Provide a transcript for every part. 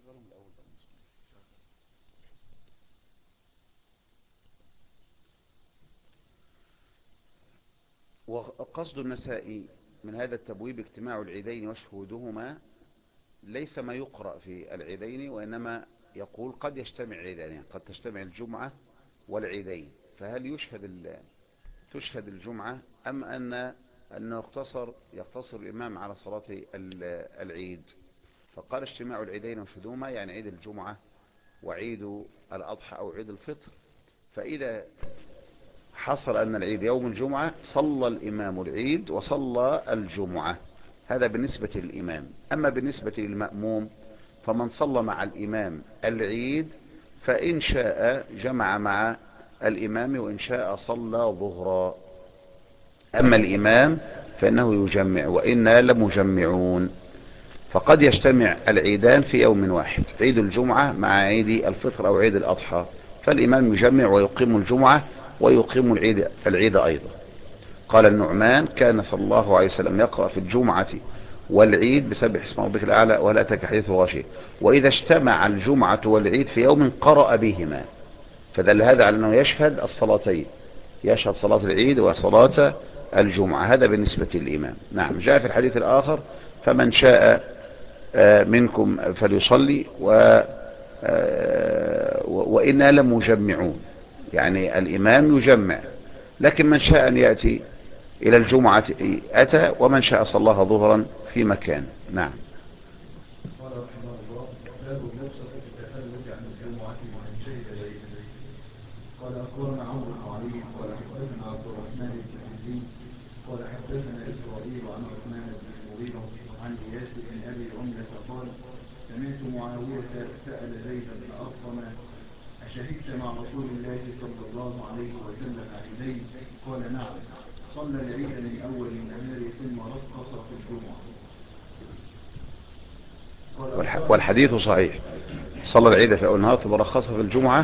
وقصد النسائي من هذا التبويب اجتماع العيدين وشهودهما ليس ما يقرأ في العيدين، وإنما يقول قد يجتمع العيدين، قد تجتمع الجمعة والعيدين، فهل تشهد الجمعة أم أنه يقتصر الإمام على صلاة العيد؟ فقال اجتماع العيدين وشهودهما يعني عيد الجمعة وعيد الأضحى أو عيد الفطر. فإذا حصل أن العيد يوم الجمعة صلى الإمام العيد وصلى الجمعة، هذا بالنسبة للإمام. أما بالنسبة للمأموم فمن صلى مع الإمام العيد فإن شاء جمع مع الإمام وإن شاء صلى ظهرا. أما الإمام فإنه يجمع وإنا لمجمعون. فقد يجتمع العيدان في يوم واحد، عيد الجمعة مع عيد الفطر أو عيد الأضحى، فالإمام يجمع ويقيم الجمعة ويقيم العيد أيضا. قال النعمان كان صلى الله عليه وسلم يقرأ في الجمعة والعيد بسبح اسم ربك الأعلى ولا أتاك حديث الغاشية، وإذا اجتمع الجمعة والعيد في يوم قرأ بهما، فدل هذا على أنه يشهد الصلاتين، يشهد صلاة العيد وصلاة الجمعة. هذا بالنسبة للإمام. نعم. جاء في الحديث الآخر فمن شاء منكم فليصلي وإنا لمجمعون، يعني الإمام يجمع، لكن من شاء أن يأتي إلى الجمعة أتى، ومن شاء صلاها ظهرا في مكان. نعم. قال رحمه الله باب الرخصة في التخلف عن الجمعة لمن شهد العيد. قال أخبرنا عمرو بن علي قال حدثنا عبد الرحمن بن مهدي قال حدثنا إسرائيل عن عثمان بن المغيرة عن إياس بن أبي عملة قال سمعت معاوية سأل زيد بن أرقم أشهدت مع رسول الله صلى الله عليه وسلم عيدين؟ قال نعم، صلى العيد من أول النهار ثم رخص في الجمعة. والحديث صحيح، صلى العيد في أول النهار ثم رخص في الجمعة.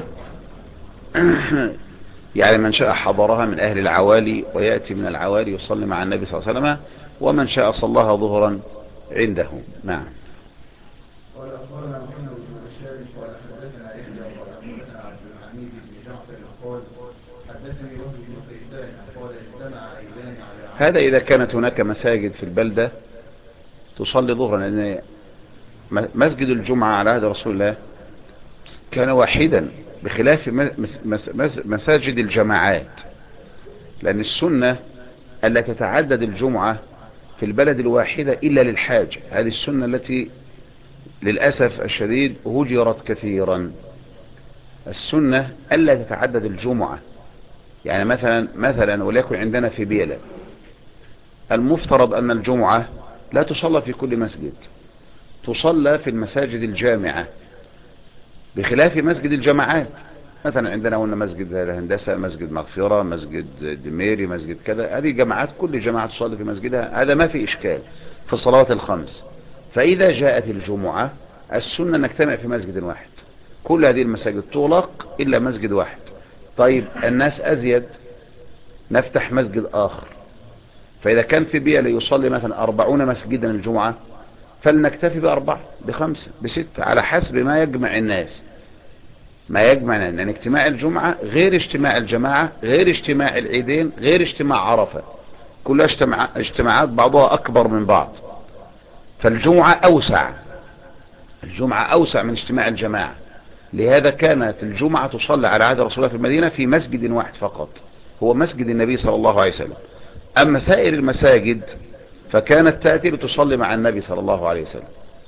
يعني من شاء حضرها من أهل العوالي ويأتي من العوالي يصلي مع النبي صلى الله عليه وسلم، ومن شاء صلاها ظهرا عنده. نعم. قال أخبرنا محمد بن بشار قال حدثنا يحيى قال أخبرنا عبد الحميد بن جعفر قال حدثني وهب بن كيسان قال اجتمع عيدان على هذا إذا كانت هناك مساجد في البلدة تصلي ظهرا، لأن مسجد الجمعة على عهد رسول الله كان واحدا بخلاف مساجد الجماعات، لأن السنة ألا تتعدد الجمعة في البلد الواحدة إلا للحاجة. هذه السنة التي للأسف الشديد هجرت كثيرا. السنة ألا تتعدد الجمعة، يعني مثلا وليكن عندنا في بيلة المفترض أن الجمعة لا تصلى في كل مسجد، تصلى في المساجد الجامعة بخلاف مسجد الجماعات. مثلا عندنا هنا مسجد الهندسة، مسجد مغفرة، مسجد دميري، مسجد كذا، هذه جماعات كل جماعة تصلي في مسجدها، هذا ما في إشكال في الصلوات الخمس. فإذا جاءت الجمعة السنة نجتمع في مسجد واحد، كل هذه المساجد تغلق إلا مسجد واحد. طيب الناس أزيد، نفتح مسجد آخر. فإذا كان في بيئة يصلي مثلا 40 مسجدا الجمعة، فلنكتفي ب4 ب5 ب6 على حسب ما يجمع الناس. ما يجمع، لأن اجتماع الجمعة غير اجتماع الجماعة، غير اجتماع العيدين، غير اجتماع عرفة، كلها اجتماعات بعضها أكبر من بعض. فالجمعة أوسع، الجمعة أوسع من اجتماع الجماعة. لهذا كانت الجمعة تصلى على عهد رسول الله في المدينة في مسجد واحد فقط، هو مسجد النبي صلى الله عليه وسلم. أما سائر المساجد فكانت تأتي لتصلي مع النبي صلى الله عليه وسلم.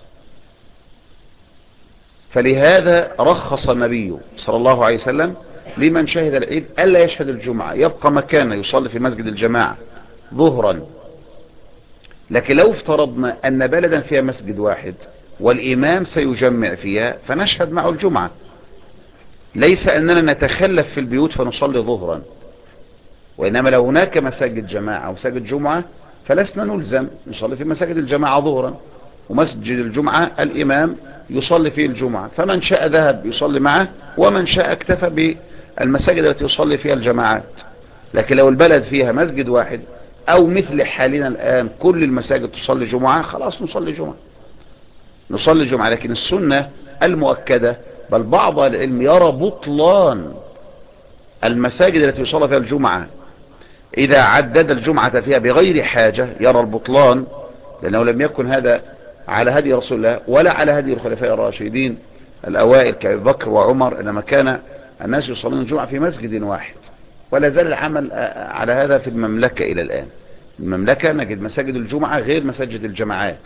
فلهذا رخص النبي صلى الله عليه وسلم لمن شهد العيد ألا يشهد الجمعة، يبقى مكانه يصلي في مسجد الجماعة ظهرا. لكن لو افترضنا أن بلدا فيها مسجد واحد والإمام سيجمع فيها فنشهد معه الجمعة، ليس أننا نتخلف في البيوت فنصلي ظهرا، وإنما لو هناك مساجد جماعة ومساجد جمعة فلسنا نلزم نصلي في مساجد الجماعة ظهرا، ومسجد الجمعة الإمام يصلي فيه الجمعة، فمن شاء ذهب يصلي معه ومن شاء اكتفى بالمساجد التي يصلي فيها الجماعات. لكن لو البلد فيها مسجد واحد أو مثل حالنا الآن كل المساجد تصلي جمعة، خلاص نصلي جمعة. لكن السنة المؤكدة، بل بعض العلم يرى بطلان المساجد التي يصلى فيها الجمعة إذا عدد الجمعة فيها بغير حاجة، يرى البطلان، لأنه لم يكن هذا على هدي رسول الله ولا على هدي الخلفاء الراشدين الأوائل كأبي بكر وعمر، إنما كان الناس يصلون الجمعة في مسجد واحد. ولا زال العمل على هذا في المملكة إلى الآن. المملكة نجد مساجد الجمعة غير مساجد الجماعات،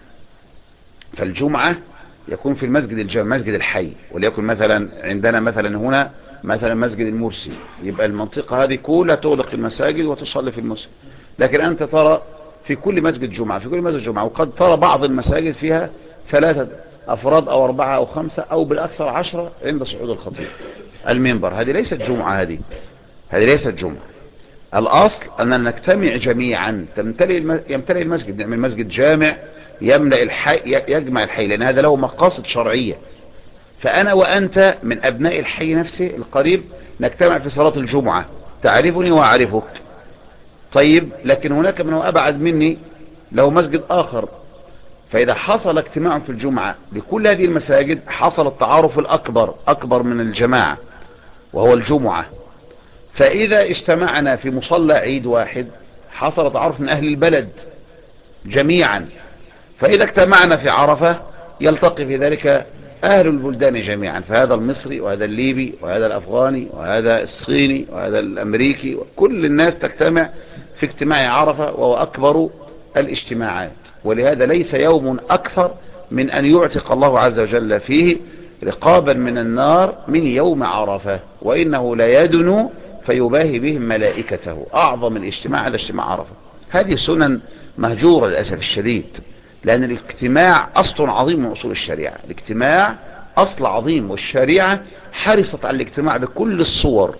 فالجمعة يكون في المسجد مسجد الحي، وليكن مثلا عندنا مثلا هنا مثلا مسجد المرسي، يبقى المنطقة هذه كلها تغلق المساجد وتصلي في المسجد. لكن أنت ترى في كل مسجد جمعة، في كل مسجد جمعة، وقد ترى بعض المساجد فيها 3 أفراد أو 4 أو 5 أو بالأكثر 10 عند صعود الخطيب المنبر. هذه ليست جمعة، هذه ليست جمعة. الأصل أن نجتمع جميعا، يمتلئ المسجد، نعمل مسجد جامع يملأ الحي، يجمع الحي، لأن هذا له مقاصد شرعية. فأنا وأنت من أبناء الحي نفسه القريب نجتمع في صلاة الجمعة، تعرفني وأعرفك. طيب، لكن هناك من هو أبعد مني له مسجد آخر، فإذا حصل اجتماع في الجمعة لكل هذه المساجد حصل التعارف الأكبر، أكبر من الجماعة، وهو الجمعة. فإذا اجتمعنا في مصلى عيد واحد حصل تعارف من أهل البلد جميعا. فإذا اجتمعنا في عرفة يلتقي في ذلك أهل البلدان جميعا، فهذا المصري وهذا الليبي وهذا الأفغاني وهذا الصيني وهذا الأمريكي، كل الناس تجتمع في اجتماع عرفة، وهو أكبر الاجتماعات. ولهذا ليس يوم أكثر من أن يعتق الله عز وجل فيه رقابا من النار من يوم عرفة، وإنه لا يدنو فيباهي بهم ملائكته. أعظم الاجتماع على اجتماع عرفة. هذه سنن مهجورة للأسف الشديد، لأن الاجتماع أصل عظيم من أصول الشريعة. الاجتماع أصل عظيم، والشريعة حرصت على الاجتماع بكل الصور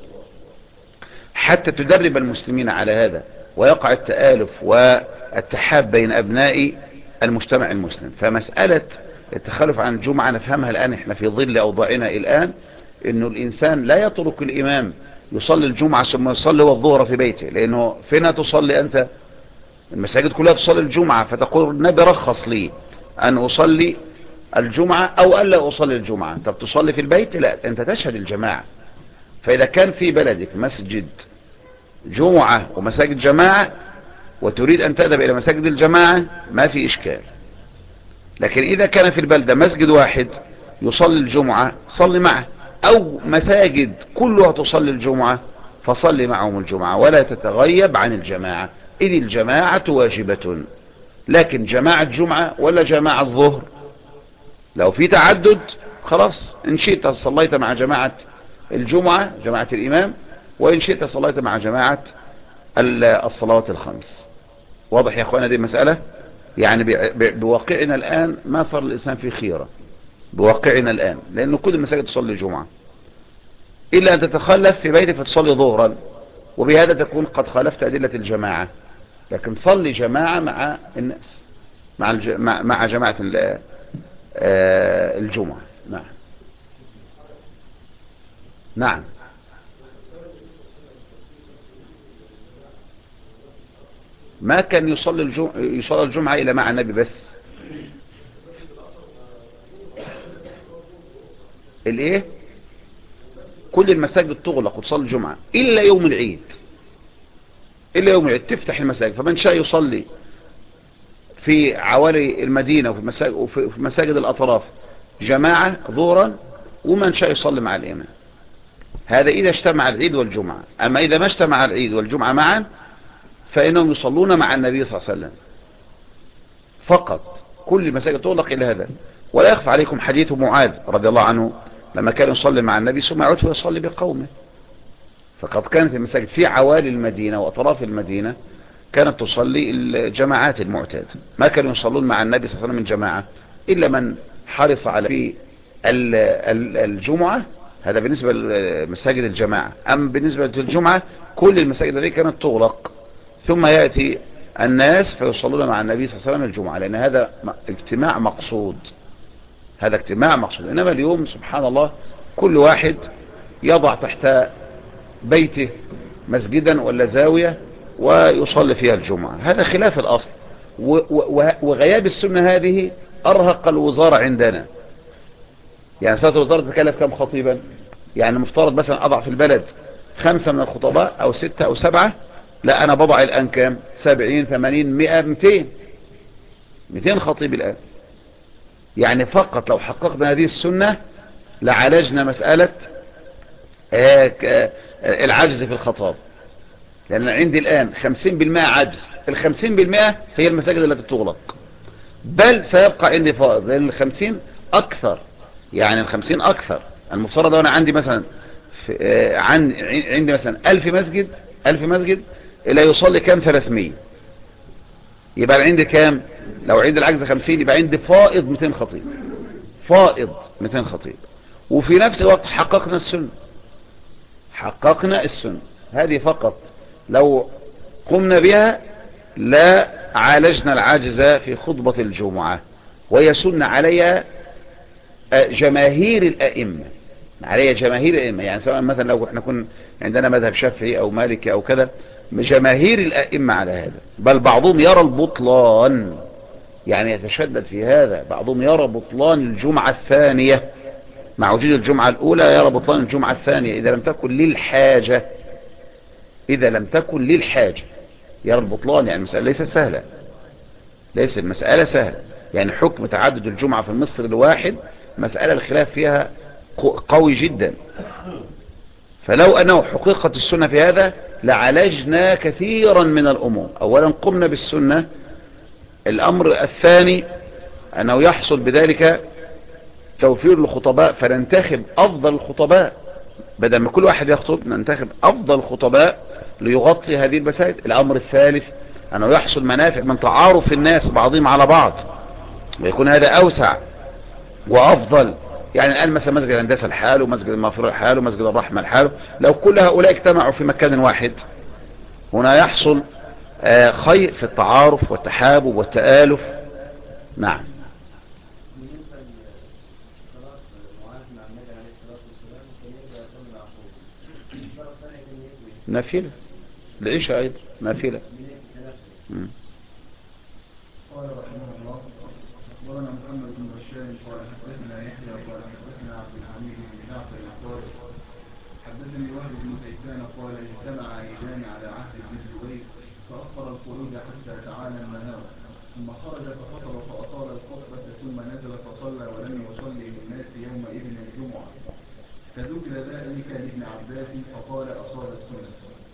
حتى تدرب المسلمين على هذا، ويقع التآلف والتحاب بين أبناء المجتمع المسلم. فمسألة التخلف عن الجمعة نفهمها الآن احنا في ظل أوضاعنا الآن، إنه الإنسان لا يترك الإمام يصلي الجمعة ثم يصلي والظهر في بيته، لأنه فين تصلي أنت؟ المساجد كلها تصلي الجمعة، فتقول النبي رخص لي أن أصلي الجمعة أو ألا أصلي الجمعة. طب تصلي في البيت؟ لا، أنت تشهد الجماعة. فإذا كان في بلدك مسجد جمعة ومساجد جماعة وتريد أن تذهب إلى مساجد الجماعة ما في إشكال. لكن إذا كان في البلدة مسجد واحد يصلي الجمعة صلي معه، أو مساجد كلها تصلي الجمعة فصلي معهم الجمعة، ولا تتغيب عن الجماعة، إذ الجماعة واجبة. لكن جماعة جمعة ولا جماعة الظهر، لو في تعدد خلاص، إن شئت صليت مع جماعة الجمعة جماعة الإمام، وإن شئت صليت مع جماعة الصلوات الخمس. واضح يا أخوانا دي المسألة؟ يعني بواقعنا الآن ما صار الإنسان في خيرة، بواقعنا الآن، لأنه كل المساجد تصلي الجمعة إلا أن تتخلف في بيتك فتصلي ظهرا، وبهذا تكون قد خالفت أدلة الجماعة. لكن صلي جماعة مع الناس، مع جماعة الجمعة. نعم نعم. ما كان يصلي الجمعة إلا مع النبي بس. الايه؟ كل المساجد تغلق وتصلي الجمعة إلا يوم العيد، إلا يوم العيد تفتح المساجد، فمن شاء يصلي في عوالي المدينة وفي مساجد الأطراف جماعة ظهرا، ومن شاء يصلي مع الإمام. هذا إذا اجتمع العيد والجمعة. أما إذا ما اجتمع العيد والجمعة معا فإنهم يصلون مع النبي صلى الله عليه وسلم فقط. كل المساجد تغلق إلى هذا. ولا يخفى عليكم حديث معاذ رضي الله عنه لما كان يصلي مع النبي ثم يعود ويصلي بقومه. فقد كانت المساجد في عوالي المدينة وأطراف المدينة كانت تصلي الجماعات المعتادة، ما كانوا يصلون مع النبي صلى الله عليه وسلم من جماعة إلا من حرص على في الجمعة. هذا بالنسبة لمساجد الجماعة. أما بالنسبة للجمعة كل المساجد التي كانت تغلق، ثم يأتي الناس فيصلون مع النبي صلى الله عليه وسلم الجمعة، لأن هذا اجتماع مقصود، هذا اجتماع مقصود. إنما اليوم سبحان الله كل واحد يضع تحت بيته مسجدا ولا زاوية ويصلي فيها الجمعة. هذا خلاف الأصل، وغياب السنة هذه أرهق الوزارة عندنا. يعني سيادة الوزارة تكلف كم خطيبا؟ يعني مفترض مثلا أضع في البلد 5 من الخطباء أو 6 أو 7. لا، أنا بضع الآن كام؟ 70 80 100 200 خطيب الآن. يعني فقط لو حققنا هذه السنة لعالجنا مسألة العجز في الخطاب. لأن عندي الآن 50% عجز، ال50% هي المساجد التي تغلق، بل سيبقى عندي فائض، لأن ال50 أكثر. يعني ال50 أكثر. المفترض أنا عندي مثلا عندي مثلا 1000 مسجد لا يصلي كام؟ 300. يبقى عندي كام؟ لو عندي العجز 50 يبقى عندي فائض 200 خطيب. فائض 200 خطيب. وفي نفس الوقت حققنا السنة هذه فقط. لو قمنا بها لا عالجنا العجز في خطبة الجمعة، وهي سنة عليها جماهير الأئمة. يعني سواء مثلا لو احنا كنا عندنا مذهب شافعي أو مالكي أو كذا، جماهير الأئمة على هذا، بل بعضهم يرى البطلان، يعني يتشدد في هذا. بعضهم يرى بطلان الجمعة الثانية مع وجود الجمعة الأولى، يرى بطلان الجمعة الثانية إذا لم تكن للحاجة. يرى البطلان. يعني المسألة ليست سهلة، ليس المسألة سهلة. يعني حكم تعدد الجمعة في المصر الواحد مسألة الخلاف فيها قوي جدا. فلو أنه حقيقة السنة في هذا لعالجنا كثيرا من الأمور. أولا قمنا بالسنة. الأمر الثاني أنه يحصل بذلك توفير الخطباء، فننتخب أفضل الخطباء. بدل ما كل واحد يخطب ننتخب أفضل الخطباء ليغطي هذه المساجد. الأمر الثالث أنه يحصل منافع من تعارف الناس بعضهم على بعض، ويكون هذا أوسع وأفضل. يعني الآن مثلا مسجد الهندسة الحال، ومسجد المغفرة الحال، ومسجد الرحمة الحال، لو كل هؤلاء اجتمعوا في مكان واحد هنا يحصل خير في التعارف والتحابب والتآلف. نعم. بالنسبة لصلاة معاذ مع النبي عليه الصلاة والسلام كان يرجع يصلي مع أخوه. المرة الثانية كان يقوي نافلة العشاء أيضا نافلة. من قال رحمه الله: أخبرنا محمد بن بشار قال حدثنا يحيى قال حدثنا عبد الحميد بن جعفر القاري حدثني وهب بن كيسان قال اجتمع عيدان على عهد ابن الزبير فأخر الخروج حتى تعالى النهار، ثم خرج فخطب فأطال الخطبة ثم نزل فصلى ولم يصلي للناس يومئذ الجمعة، فذكر ذلك لابن عباس فقال أصاب السنة.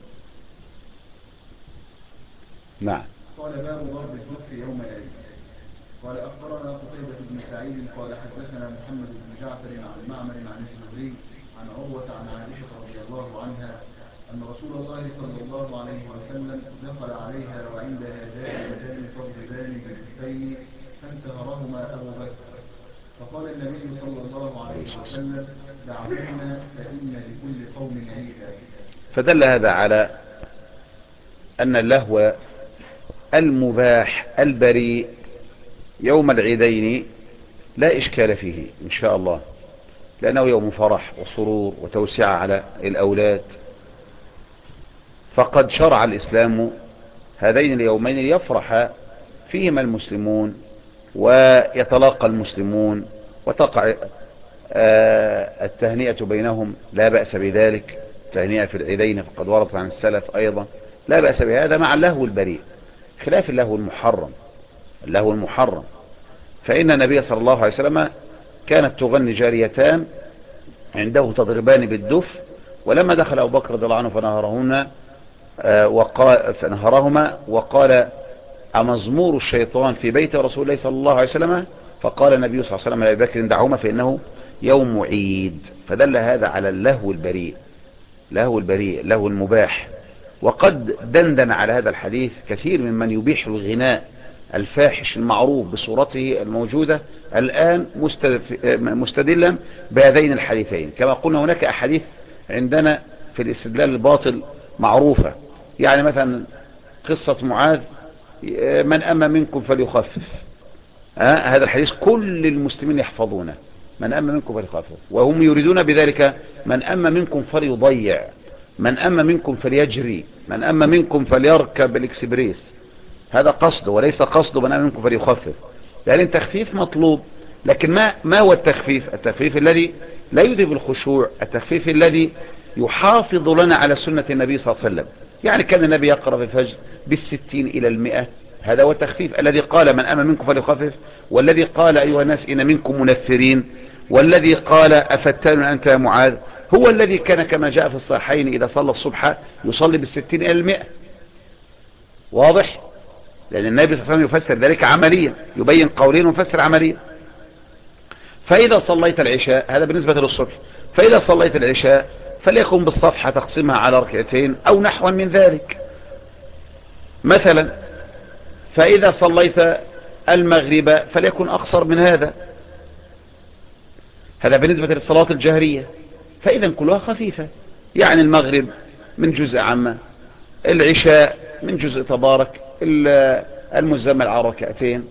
نعم. قال باب ضرب الدف يوم العيد. قال أخبرنا قتيبة بن سعيد قال حدثنا محمد بن جعفر عن معمر عن الزهري عن عروة عن عائشة رضي الله عنها أن رسول الله صلى الله عليه وسلم دخل عليها وعندها جاريتان تضربان بالدفين فانتهرهما أبو بكر، فقال النبي صلى الله عليه وسلم: دعوهما فإن لكل قوم عيدا. فدل هذا على أن اللهو المباح البريء يوم العيدين لا إشكال فيه إن شاء الله، لأنه يوم فرح وسرور وتوسعة على الأولاد. فقد شرع الإسلام هذين اليومين يفرح فيهما المسلمون ويتلاقى المسلمون وتقع التهنئة بينهم، لا بأس بذلك. التهنئة في العيدين فقد ورد عن السلف أيضا، لا بأس بهذا مع اللهو البريء، خلاف اللهو المحرم. فإن النبي صلى الله عليه وسلم كانت تغني جاريتان عنده تضربان بالدف، ولما دخل أبو بكر رضي الله عنه فنهرهما وقال: أمزمور الشيطان في بيت رسول الله صلى الله عليه وسلم؟ فقال النبي صلى الله عليه وسلم لأبي بكر: دعهما فإنه يوم عيد. فدل هذا على اللهو البريء، اللهو المباح. وقد دندن على هذا الحديث كثير ممن يبيح الغناء الفاحش المعروف بصورته الموجودة الآن مستدلا بهذين الحديثين. كما قلنا هناك أحاديث عندنا في الاستدلال الباطل معروفة، يعني مثلا قصة معاذ: من أما منكم فليخفف. هذا الحديث كل المسلمين يحفظونه: من أما منكم فليخفف، وهم يريدون بذلك من أما منكم فليضيع، من أما منكم فليجري، من أما منكم فليركب الإكسبريس. هذا قصد وليس قصد من أما منكم فليخفف، لأن التخفيف مطلوب لكن ما هو التخفيف؟ التخفيف الذي لا يذهب الخشوع، التخفيف الذي يحافظ لنا على سنة النبي صلى الله عليه وسلم. يعني كان النبي يقرأ في الفجر بالستين إلى 100. هذا هو التخفيف الذي قال من أما منكم فليخفف، والذي قال أيها الناس إن منكم منفرين، والذي قال أفتان أنت يا معاذ، هو الذي كان كما جاء في الصحيحين إذا صلى الصبح يصلي بالستين إلى 100. واضح؟ لأن النبي صلى الله عليه وسلم يفسر ذلك عمليا، يبين قولين ويفسر عمليا. فإذا صليت العشاء، هذا بالنسبة للصبح، فإذا صليت العشاء فليكن بالصفحة تقسمها على ركعتين أو نحو من ذلك مثلا. فإذا صليت المغرب فليكن أقصر من هذا. هذا بالنسبة للصلاة الجهرية. فإذا كلها خفيفة، يعني المغرب من جزء عامة، العشاء من جزء تبارك، المزمل على ركعتين،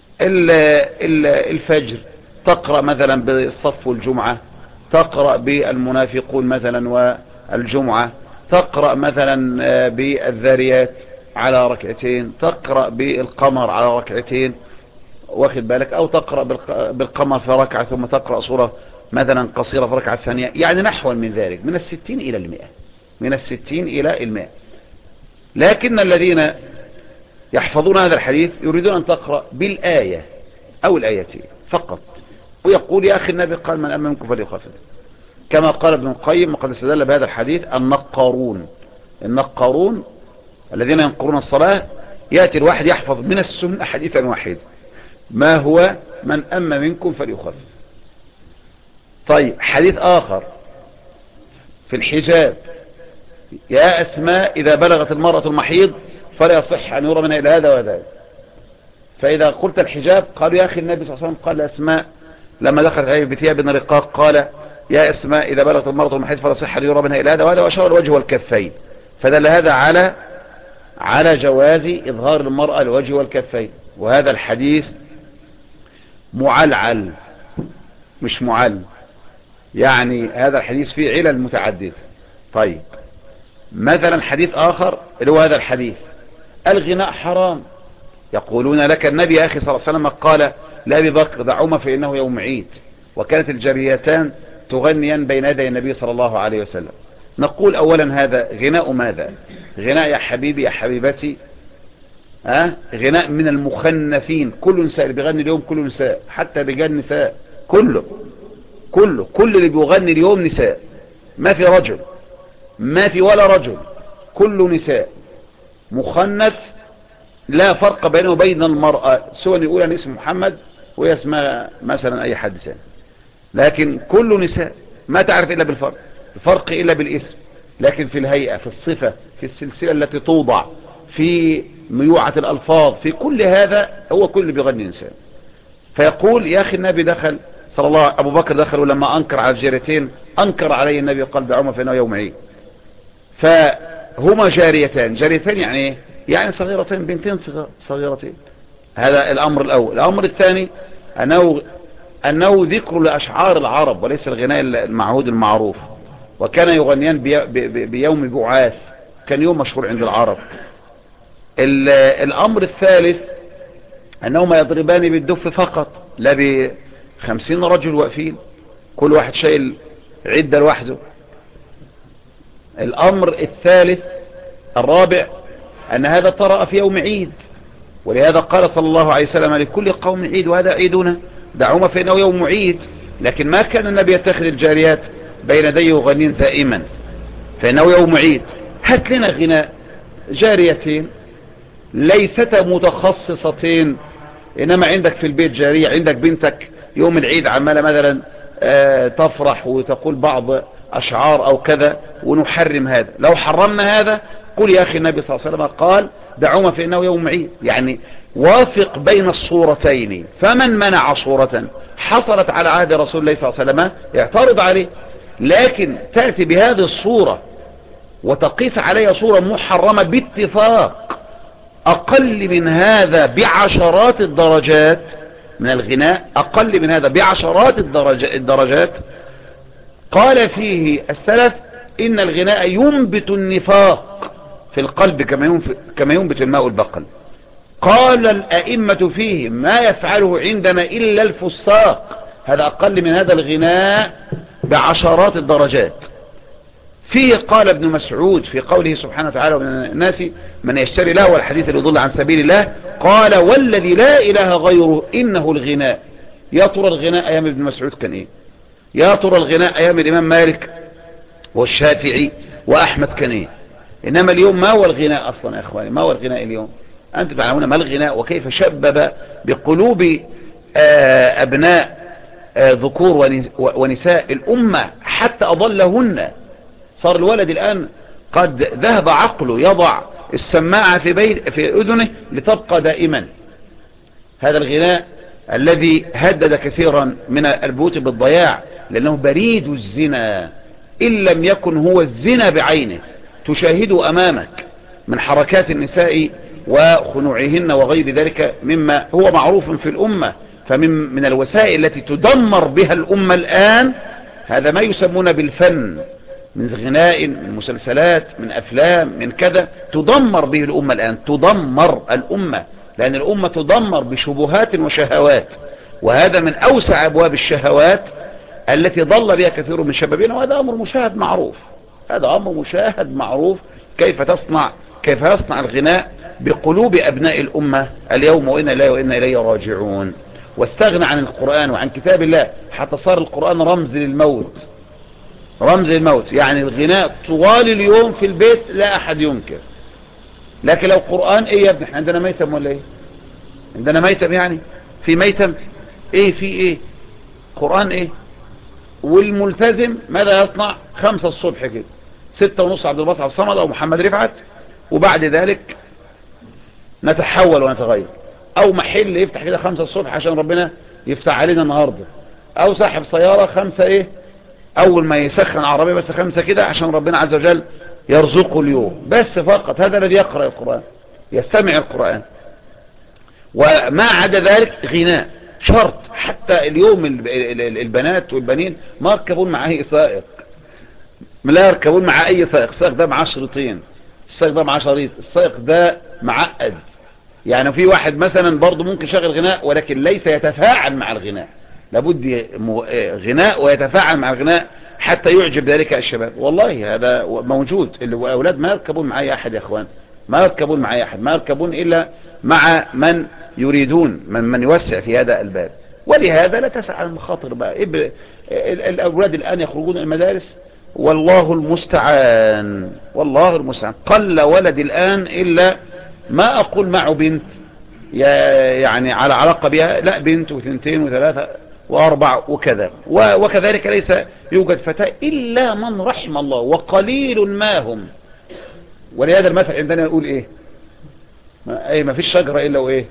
الفجر تقرأ مثلا بالصف والجمعة، تقرأ بالمنافقون مثلا والجمعة، تقرأ مثلا بالذاريات على ركعتين، تقرأ بالقمر على ركعتين، واخد بالك، او تقرأ بالقمر في ركعة ثم تقرأ سورة مثلا قصيرة في ركعة ثانية، يعني نحو من ذلك، من 60 إلى 100، من 60 إلى 100. لكن الذين يحفظون هذا الحديث يريدون أن تقرأ بالآية أو الآيتين فقط، ويقول يا أخي النبي قال من أما منكم فليخفف، كما قال ابن القيم وقد استدل بهذا الحديث النقارون الذين ينقرون الصلاة، يأتي الواحد يحفظ من السنة حديثا واحدا، ما هو من أما منكم فليخفف. طيب حديث آخر في الحجاب، يا أسماء إذا بلغت المرأة المحيض فلا يصح أن يرى منها إلى هذا وهذا. فإذا قلت الحجاب قالوا يا أخي النبي صلى الله عليه وسلم قال لأسماء لما دخلت عليه بثياب رقاق قال يا أسماء إذا بلغت المرأة المحيض فلا يصح أن يرى منها إلى هذا وهذا، وأشار الوجه والكفين. فدل هذا على جواز إظهار المرأة الوجه والكفين. وهذا الحديث معلعل مش معل، يعني هذا الحديث فيه علل متعددة. طيب مثلا حديث آخر اللي هو هذا الحديث، الغناء حرام. يقولون لك النبي يا أخي صلى الله عليه وسلم قال لأبي بكر دعوما فإنه يوم عيد، وكانت الجاريتان تغنيان بين يدي النبي صلى الله عليه وسلم. نقول أولا هذا غناء ماذا؟ غناء يا حبيبي يا حبيبتي، غناء من المخنثين. كل نساء اللي بيغني اليوم كل نساء، حتى رجال نساء، كل اللي بيغني اليوم نساء، ما في رجل، ما في ولا رجل، كل نساء مخنث، لا فرق بينه وبين المرأة، سواء يقول أن اسم محمد وهي اسمها مثلا أي حد ثاني، لكن كل نساء ما تعرف إلا بالفرق، الفرق إلا بالاسم، لكن في الهيئة، في الصفة، في السلسلة التي توضع، في ميوعة الألفاظ، في كل هذا هو كل بيغني إنسان. فيقول يا أخي النبي دخل صلى الله، أبو بكر دخل ولما أنكر على الجاريتين أنكر عليه النبي قال دعوما فإنه يوم عيد. فهما جاريتان يعني ايه؟ يعني صغيرتين، بنتين صغيرتين. هذا الأمر الأول. الأمر الثاني أنه ذكر لأشعار العرب وليس الغناء المعهود المعروف، وكان يغنيان بيوم بعاث، كان يوم مشهور عند العرب. الأمر الثالث أنهما يضربان بالدف فقط، لا ب50 رجل واقفين كل واحد شايل عدة لوحده. الأمر الثالث الرابع أن هذا طرأ في يوم عيد، ولهذا قال صلى الله عليه وسلم لكل قوم عيد وهذا عيدنا دعوما فإنه يوم عيد. لكن ما كان النبي يتخذ الجاريات بين يديه يغنين دائما، فإنه يوم عيد. هات لنا غناء جاريتين ليست متخصصتين، إنما عندك في البيت جارية، عندك بنتك يوم العيد عمالة مثلا تفرح وتقول بعض أشعار أو كذا، ونحرم هذا. لو حرمنا هذا قل يا أخي النبي صلى الله عليه وسلم قال دعوما فإنه يوم عيد، يعني وافق بين الصورتين. فمن منع صورة حصلت على عهد رسول الله صلى الله عليه وسلم يعترض عليه، لكن تأتي بهذه الصورة وتقيس عليها صورة محرمة باتفاق أقل من هذا بعشرات الدرجات من الغناء، أقل من هذا بعشرات الدرجات. قال فيه السلف إن الغناء ينبت النفاق في القلب كما ينبت الماء البقل. قال الأئمة فيه ما يفعله عندنا إلا الفساق، هذا أقل من هذا الغناء بعشرات الدرجات. فيه قال ابن مسعود في قوله سبحانه وتعالى ومن الناس من يشتري له والحديث ليضل عن سبيل الله، قال والذي لا إله غيره إنه الغناء. يا ترى الغناء أيام ابن مسعود كان إيه؟ يا ترى الغناء أيام الإمام مالك والشافعي وأحمد كان إيه؟ إنما اليوم ما هو الغناء أصلا يا أخواني؟ ما هو الغناء اليوم؟ أنتم تعلمون ما الغناء وكيف شبب بقلوب أبناء ذكور ونساء الأمة حتى أضلهن. صار الولد الآن قد ذهب عقله يضع السماعة في أذنه لتبقى دائما. هذا الغناء الذي هدد كثيرا من البيوت بالضياع لأنه بريد الزنا إن لم يكن هو الزنا بعينه، تشاهده أمامك من حركات النساء وخنوعهن وغير ذلك مما هو معروف في الأمة. فمن الوسائل التي تدمر بها الأمة الآن هذا ما يسمون بالفن، من غناء، من مسلسلات، من أفلام، من كذا، تدمر به الأمة الآن، تدمر الأمة، لأن الأمة تدمر بشبهات وشهوات، وهذا من أوسع أبواب الشهوات التي ضل بها كثير من شبابنا، وهذا أمر مشاهد معروف. هذا أمر مشاهد معروف كيف يصنع الغناء بقلوب أبناء الأمة اليوم، وإنا إليه وإنا إليه راجعون. واستغنى عن القرآن وعن كتاب الله حتى صار القرآن رمز للموت، رمز الموت. يعني الغناء طوال اليوم في البيت لا أحد ينكر، لكن لو قرآن ايه يا ابني، احنا عندنا ميتم ولا ايه؟ عندنا ميتم؟ يعني في ميتم ايه؟ في ايه؟ قرآن ايه؟ والملتزم ماذا يصنع؟ 5 الصبح كده، 6:30 عبد الباسط الصمد او محمد رفعت، وبعد ذلك نتحول ونتغير. او محل يفتح كده 5 الصبح عشان ربنا يفتح علينا النهاردة، او صاحب سيارة 5 ايه، اول ما يسخن عربية بس 5 كده عشان ربنا عز وجل يرزقه اليوم، بس فقط. هذا الذي يقرأ القرآن، يستمع القرآن، وما عدا ذلك غناء شرط. حتى اليوم البنات والبنين ما يركبون مع اي سائق، لا يركبون مع اي سائق. السائق ده معاه شريطين، السائق ده معاه شريط، السائق ده معقد. يعني في واحد مثلا برضه ممكن شغل غناء ولكن ليس يتفاعل مع الغناء، لابد غناء ويتفاعل مع الغناء حتى يعجب ذلك الشباب. والله هذا موجود. الأولاد ما يركبون مع أي أحد يا أخوان، ما يركبون مع أي أحد، ما يركبون إلا مع من يريدون، من يوسع في هذا الباب. ولهذا لا تسعى المخاطر بقى. الأولاد الآن يخرجون المدارس والله المستعان، والله المستعان. قل ولد الآن إلا ما أقول معه بنت يعني على علاقة بها، لا، بنت و2 و3 و4 وكذا. وكذلك ليس يوجد فتاة إلا من رحم الله، وقليل ما هم. ولهذا المثل عندنا يقول ايه؟ ما فيش شجرة إلا وايه،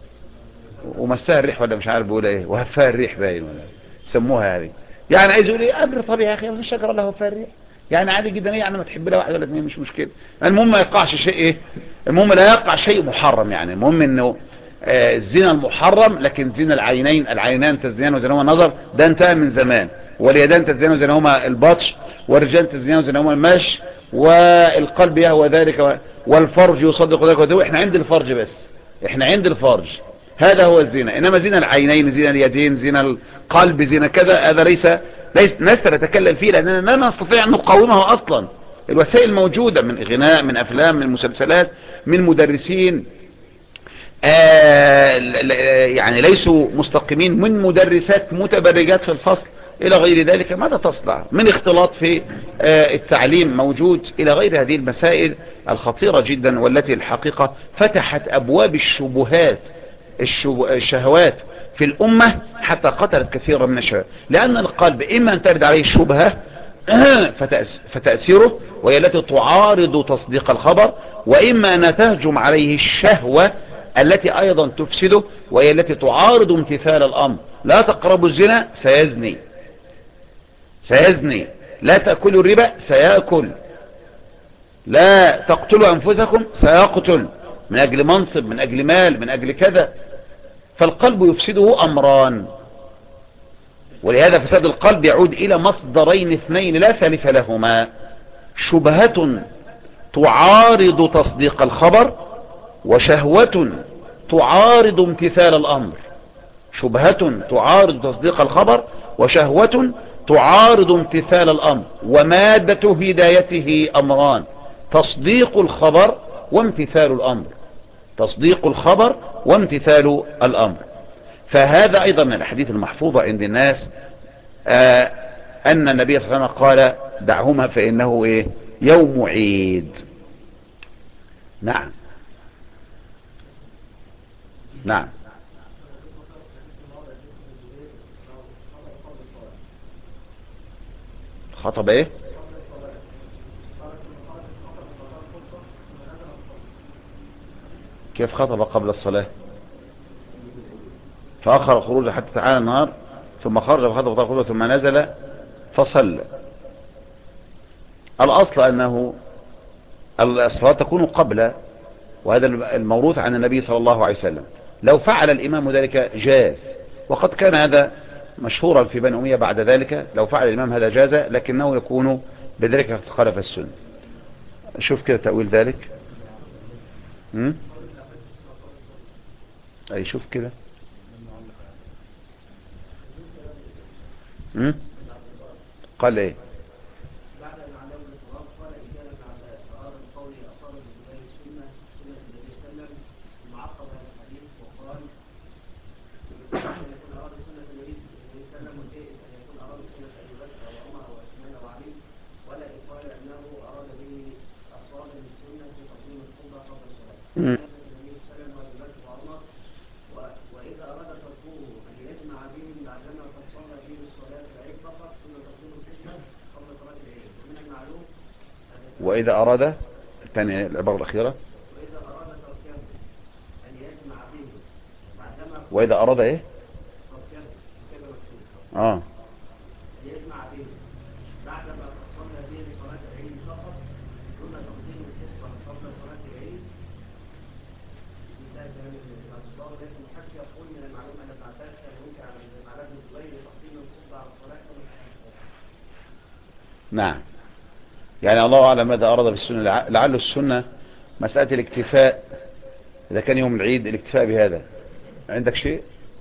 ومسها الريح، ولا مش عارف بيقول ايه، وهفها الريح باين، ولا سموها هذه. يعني عايز يقول ايه؟ امر طبيعي يا اخي، ما فيش شجرة الا هفها الريح. يعني عادي جدا، ايه يعني ما تحب لها 1 ولا 2 مش مشكلة. المهم ما يقعش شيء ايه، المهم لا يقع شيء محرم. يعني المهم انه الزنا المحرم، لكن زنا العينان تزنيان وزنهما النظر ده انتهى من زمان. واليدان تزنيان وزنهما البطش، والرجال تزنيان وزنهما المشي، والقلب يهوى ذلك، والفرج يصدق ذلك وذلك. احنا عند الفرج بس، احنا عند الفرج، هذا هو الزنا. انما زنا العينين، زنا اليدين، زنا القلب، زنا كذا، هذا ليس نتكلم فيه، لاننا لا نستطيع ان نقاومه اصلا. الوسائل موجودة من غناء، من افلام، من مسلسلات، من مدرسين يعني ليسوا مستقيمين، من مدرسات متبرجات في الفصل الى غير ذلك. ماذا تصنع من اختلاط في التعليم موجود الى غير هذه المسائل الخطيرة جدا، والتي الحقيقة فتحت ابواب الشهوات في الامة حتى قتلت كثيرا من الشباب. لان القلب اما ان ترد عليه الشبهة فتأثيره وهي التي تعارض تصديق الخبر، واما ان تهجم عليه الشهوة التي ايضا تفسده وهي التي تعارض امتثال الامر. لا تقربوا الزنا سيزني، لا تأكلوا الربا سيأكل، لا تقتلوا انفسكم سيقتل، من اجل منصب، من اجل مال، من اجل كذا. فالقلب يفسده امران، ولهذا فساد القلب يعود الى مصدرين 2 لا ثالث لهما: شبهة تعارض تصديق الخبر، وشهوة تعارض امتثال الأمر. شبهة تعارض تصديق الخبر، وشهوة تعارض امتثال الأمر. ومادة هدايته أمران: تصديق الخبر وامتثال الأمر. تصديق الخبر وامتثال الأمر. فهذا أيضا من الأحاديث المحفوظة عند الناس، أن النبي صلى الله عليه وسلم قال: دعهما فإنه إيه؟ يوم عيد. نعم نعم. خطب ايه؟ كيف خطب قبل الصلاة؟ فأخر خروج حتى تعالى النهار، ثم خرج فخطب خطبة ثم نزل فصلى. الأصل أنه الصلاة تكون قبل، وهذا الموروث عن النبي صلى الله عليه وسلم. لو فعل الإمام ذلك جاز، وقد كان هذا مشهورا في بني أمية بعد ذلك. لو فعل الإمام هذا جاز، لكنه يكون بذلك قد خالف السنة. شوف كده تأويل ذلك. أي شوف كده. قال ايه؟ بعد ان علمنا التراب قال ان كان ابن عباس اراد القول اصاب بجبال السنه سنه النبي صلى الله عليه وسلم، ثم عقب هذا الحديث وقال ان يكون اراد سنه النبي صلى الله عليه وسلم، وجائز ان يكون اراد سنه ابي بكر او عمر او عثمان او علي، ولا يقال انه اراد به اصاب السنه في تقديم الخطبه قبل الصلاه. النبي صلى الله عليه وسلم وابي بكر وعمر، واذا اراد تركوه ان يجمع بهم بعدما قد صلى بهم الصلاه العيد فقط ثم تقديم الخطبه قبل صلاه العيد. ومن المعلوم واذا اراد الثانيه العباره الاخيره، واذا اراد تركه ان يجمع بهم بعدما، واذا اراد ايه؟ تركه كده مكتوب ان يجمع بهم بعدما قد صلى بهم صلاه العيد فقط ثم تقديم الخطبه قبل صلاه العيد. لكن حتى يقول من المعلوم ان ابن عباس كان ينكر على ابن الزبير تقديم الخطبه على الصلاه. نعم. يعني الله اعلم ماذا اراد بالسنه. لعل السنه مساله الاكتفاء، اذا كان يوم العيد الاكتفاء بهذا. عندك شيء؟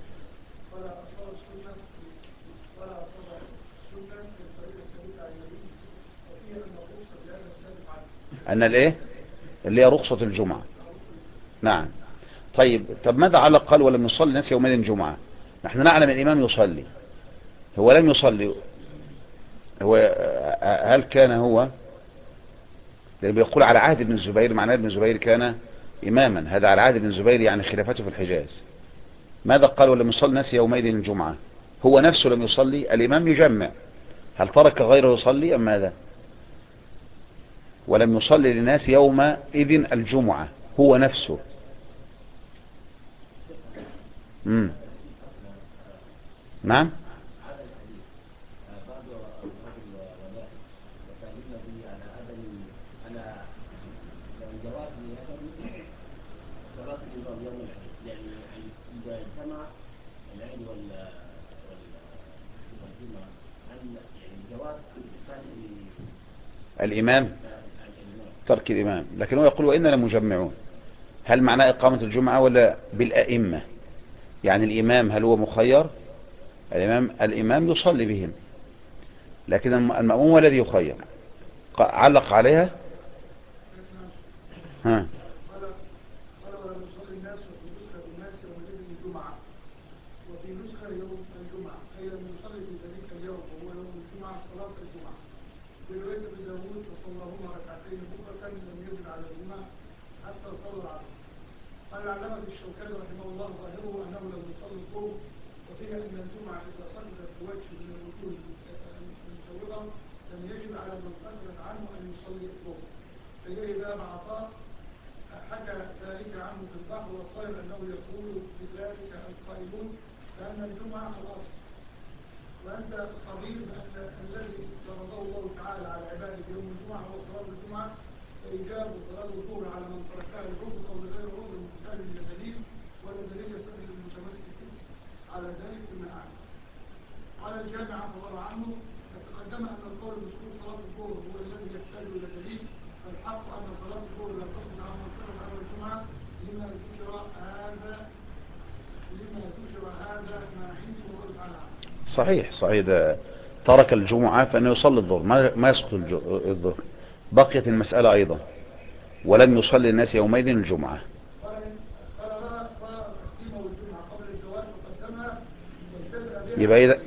ان الايه اللي هي رخصه الجمعه. نعم. طب ماذا علق؟ قال ولم يصلي الناس يومين الجمعة. نحن نعلم الإمام يصلي، هو لم يصلي. هو هل كان هو اللي بيقول على عهد ابن الزبير؟ معناه ابن الزبير كان إماما، هذا على عهد ابن الزبير يعني خلافته في الحجاز. ماذا قال ولم يصلي الناس يومين الجمعة؟ هو نفسه لم يصلي، الإمام يجمع. هل ترك غيره يصلي أم ماذا؟ ولم يصلي للناس يومئذ الجمعة هو نفسه. نعم. الإمام ترك الإمام، لكن هو يقول وإننا مجمعون. هل معناه إقامة الجمعة ولا بالأئمة؟ يعني الإمام هل هو مخير؟ الإمام يصلي بهم، لكن المأموم هو الذي يخير. علق عليها. ها. قال ولم يصلي الناس وفي نسخة الناس يومئذ الجمعة، وفي نسخة يوم الجمعة، أي لم يصلي في ذلك اليوم وهو يوم الجمعة صلاة الجمعة. في رواية ابن داود فصلىهما ركعتين بكرة لم يزد على الجمعة حتى صلى العصر. قال العلامة الشوكاني رحمه الله ظاهره أنه لم يصلي الظهر، وفيها أن الجمعة إذا سقطت بوجه من الوجوه المسوغة لم يجب على من سقطت عنه أن يصلي الظهر. فإليه ذهب عطاء حكى ذلك عنه في البحر والطير أنه يقول بذلك القائلون لأن الجمعة الأصل، وأنت خبير بأن الذي فرضه الله تعالى على عباده يوم الجمعة هو صلاة الجمعة، فإيجاب صلاة الظهر على من تركها العذر أو لغير عذر محتاج إلى دليل، ولا دليل يستدل المتمسك على ذلك فيما أعلم. قال الجامع عفى الله عنه تقدم أن القول بسقوط صلاة الظهر هو الذي يحتاج إلى دليل، فالحق أن صلاة الظهر لا تصل عن منصرف على الجمعة لما ذكر هذا صحيح صحيح، ده ترك الجمعة فإنه يصلي الظهر، ما يسقط الظهر. بقيت المسألة أيضا، ولم يصلي الناس يومئذ الجمعة. يبقى إذا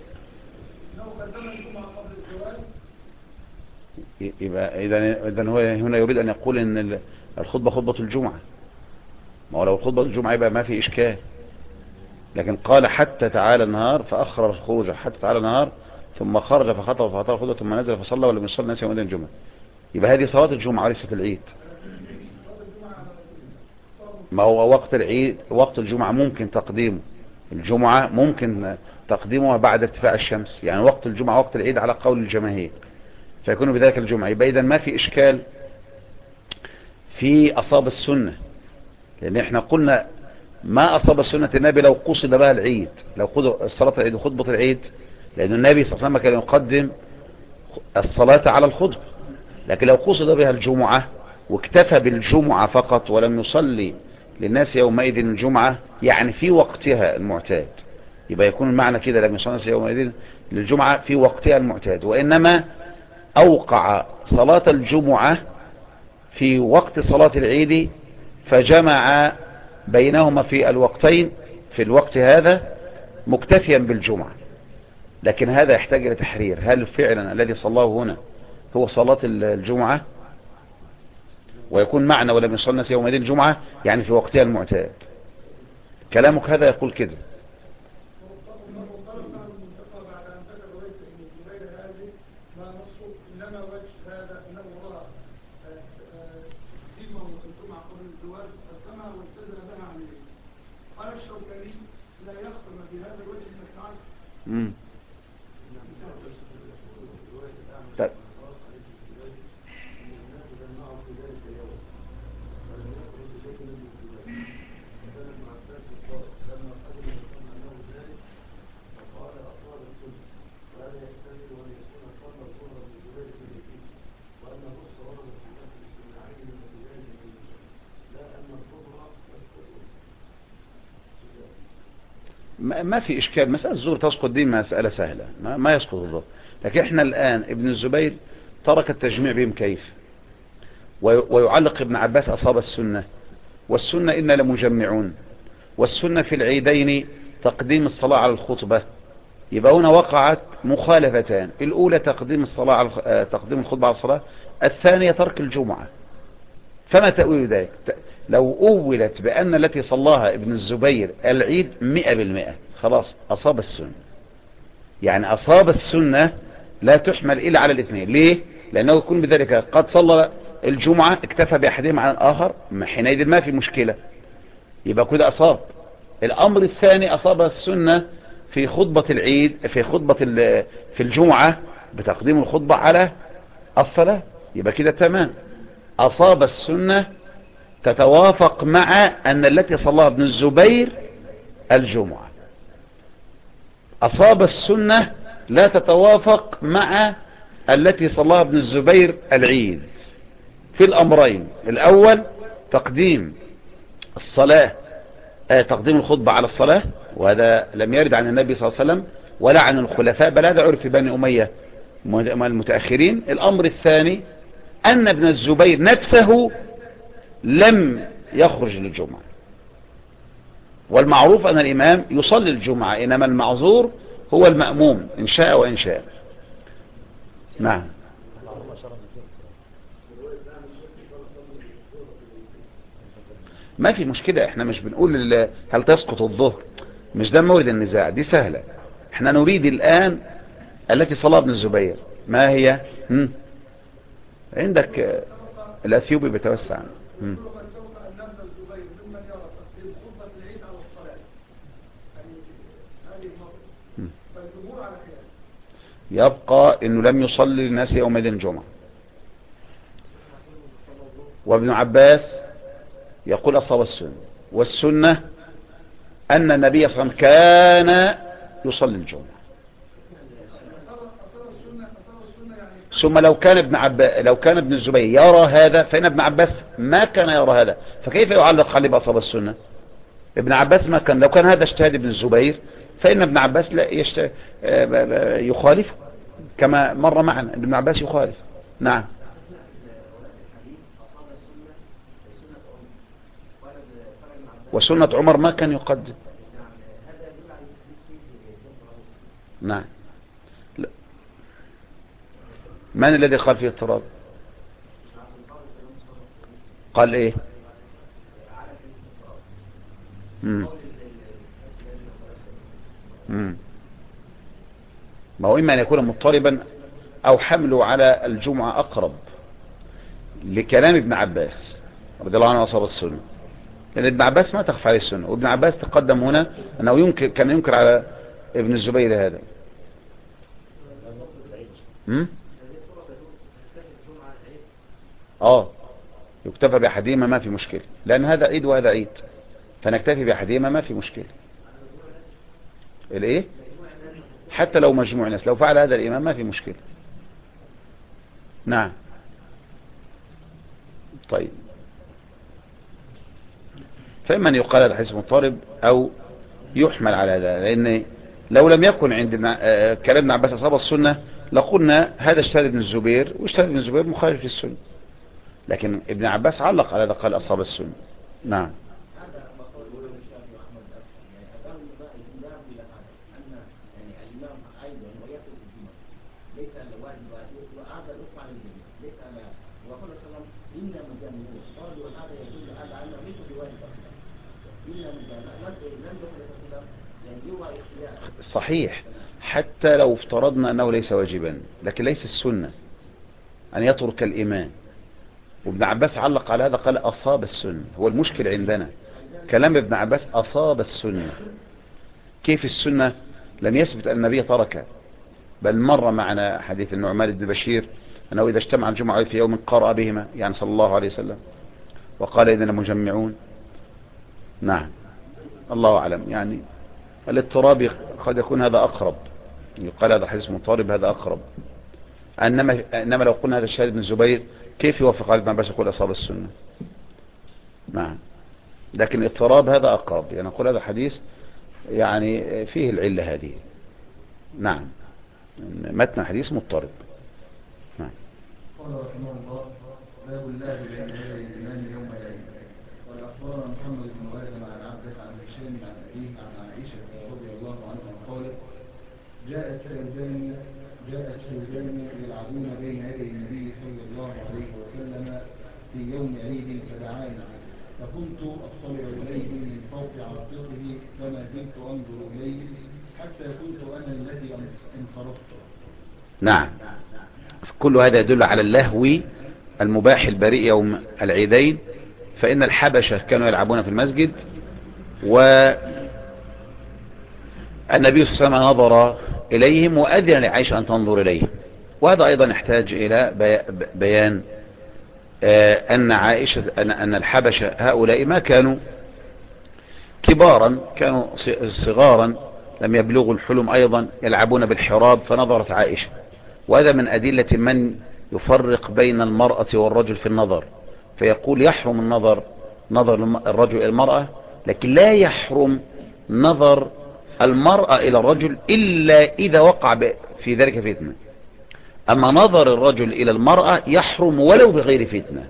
إذا هو هنا يريد أن يقول إن الخطبة خطبة الجمعة. ما هو لو خطبة الجمعة يبقى ما في إشكال، لكن قال حتى تعالى النهار فأخر الخروج حتى تعالى النهار، ثم خرج فخطب فأطال خطبة ثم نزل فصلى ولم يصلي الناس يومئذ الجمعة. يبقى هذه صلاة الجمعة وليست العيد. ما هو وقت العيد، وقت الجمعة ممكن تقديمه، الجمعة ممكن تقديمها بعد ارتفاع الشمس، يعني وقت الجمعة وقت العيد على قول الجماهير، فيكون بذلك الجمعة. يبقى إذن ما في إشكال في أصاب السنة، لأن احنا قلنا ما أصاب السنة النبي لو قصد بها العيد، لو قصد صلاة العيد وخطبة العيد، لأن النبي صلى الله عليه وسلم كان يقدم الصلاة على الخطبة. لكن لو قصد بها الجمعة واكتفى بالجمعة فقط ولم يصلي للناس يومئذ الجمعة، يعني في وقتها المعتاد، يبقى يكون المعنى كده لم يصلي الناس يومئذ للجمعة في وقتها المعتاد، وإنما أوقع صلاة الجمعة في وقت صلاة العيد فجمع بينهما في الوقتين في الوقت هذا مكتفيا بالجمعة. لكن هذا يحتاج إلى تحرير، هل فعلا الذي صلاه هنا هو صلاة الجمعة؟ ويكون معنى ولم يصلي الناس يومئذ الجمعة يعني في وقتها المعتاد. كلامك هذا يقول كده. طيب. ما في إشكال، مسألة الظهر تسقط دي مسألة سهلة، ما يسقط الظهر. لكن احنا الآن ابن الزبير ترك التجميع بهم كيف، ويعلق ابن عباس أصاب السنة، والسنة إنا لمجمعون، والسنة في العيدين تقديم الصلاة على الخطبة. يبقى هنا وقعت مخالفتان، الأولى تقديم الصلاة على تقديم الخطبة على الصلاة، الثانية ترك الجمعة. فما تأويل ذلك؟ لو أولت بأن التي صلاها ابن الزبير العيد 100%، خلاص أصاب السنة. يعني أصاب السنة لا تحمل إلا على الاثنين. ليه؟ لأنه يكون بذلك قد صلى الجمعة اكتفى بأحدهما عن الآخر، حينئذ ما في مشكلة، يبقى كده أصاب. الأمر الثاني أصاب السنة في خطبة العيد، في الجمعة بتقديم الخطبة على الصلاة، يبقى كده تمام. أصاب السنة تتوافق مع أن التي صلاها ابن الزبير الجمعة. أصاب السنة لا تتوافق مع التي صلاها ابن الزبير العيد في الأمرين. الأول تقديم الصلاة، تقديم الخطبة على الصلاة، وهذا لم يرد عن النبي صلى الله عليه وسلم ولا عن الخلفاء، بل هذا عرف في بني أمية المتأخرين. الأمر الثاني أن ابن الزبير نفسه لم يخرج للجمعة، والمعروف أن الإمام يصلي الجمعة، إنما المعذور هو المأموم إن شاء وإن شاء. نعم. ما في مشكلة، احنا مش بنقول هل تسقط الظهر، مش ده مورد النزاع، دي سهلة. احنا نريد الآن التي صلاها ابن الزبير ما هي؟ عندك الأثيوبي بيتوسع. يبقى انه لم يصلي للناس يومئذ الجمعة. وابن عباس يقول أصاب السنة، والسنة أن النبي صلى الله عليه وسلم كان يصلي الجمعة. ثم لو كان ابن الزبير يرى هذا، فإن ابن عباس ما كان يرى هذا، فكيف يعلق عليه بأصاب السنة؟ ابن عباس ما كان، لو كان هذا اجتهاد ابن الزبير فإن ابن عباس لا يخالف كما مر معنا، ابن عباس يخالف. نعم. وسنة عمر ما كان يقدم. نعم. لا. من الذي قال فيه اضطراب؟ قال ايه؟ ما هو إما أن يكون مضطربا أو حمله على الجمعة أقرب لكلام ابن عباس رضي الله عنه وصحابه السنة، لأن ابن عباس ما تخفى عليه السنة، وابن عباس تقدم هنا أنه كان ينكر على ابن الزبير هذا. يكتفى بأحدهما ما في مشكلة، لأن هذا عيد وهذا عيد، فنكتفي بأحدهما ما في مشكلة. الايه؟ حتى لو مجموع ناس، لو فعل هذا الإمام ما في مشكلة. نعم. طيب، فإما أن يقال هذا حديث مضطرب أو يحمل على هذا، لأن لو لم يكن عندنا كلام ابن عباس أصحاب السنة لقلنا هذا اجتهاد ابن الزبير، واجتهاد ابن الزبير مخالف للسنة، لكن ابن عباس علق على هذا قال أصحاب السنة. نعم. صحيح، حتى لو افترضنا أنه ليس واجبا، لكن ليس السنة أن يترك الإمام. وابن عباس علق على هذا قال أصاب السنة. هو المشكل عندنا كلام ابن عباس أصاب السنة. كيف السنة؟ لم يثبت أن النبي ترك، بل مر معنا حديث النعمان بن بشير أنه إذا اجتمع الجمعة في يوم قرأ بهما، يعني صلى الله عليه وسلم، وقال إذن مجمعون. نعم. الله أعلم، يعني الاضطراب قد يكون هذا أقرب، يقال هذا حديث مضطرب هذا أقرب. إنما لو قلنا هذا الشهيد بن الزبير كيف يوافق على ابن عباس يقول أصاب السنة؟ نعم. لكن الاضطراب هذا أقرب، يعني نقول هذا حديث يعني فيه العلة هذه. نعم، متن حديث مضطرب. نعم. قال رحمه الله: باب الله بين يدي الإمام يوم العيد. قال أخبرنا محمد بن آدم عن عبده عن هشام عن أبيه عن عائشة رضي الله عنها قالت: جاءت سودان يلعبون بين يدي النبي صلى الله عليه وسلم في يوم عيد فدعاني، فكنت أطلع إليه من فوق عاتقه فما زلت أنظر إليه حتى كنت أنا الذي انصرفت. نعم. كل هذا يدل على اللهو المباح البريء يوم العيدين، فإن الحبشة كانوا يلعبون في المسجد، والنبي صلى الله عليه وسلم نظر إليهم وأذن لعائشة أن تنظر إليه. وهذا أيضا يحتاج إلى بيان أن عائشة أن الحبشة هؤلاء ما كانوا كبارا، كانوا صغارا لم يبلغوا الحلم، أيضا يلعبون بالحراب، فنظرت عائشة. وهذا من أدلة من يفرق بين المرأة والرجل في النظر، فيقول يحرم نظر الرجل إلى المرأة، لكن لا يحرم نظر المرأة إلى الرجل إلا إذا وقع في ذلك فتنة. أما نظر الرجل إلى المرأة يحرم ولو بغير فتنة.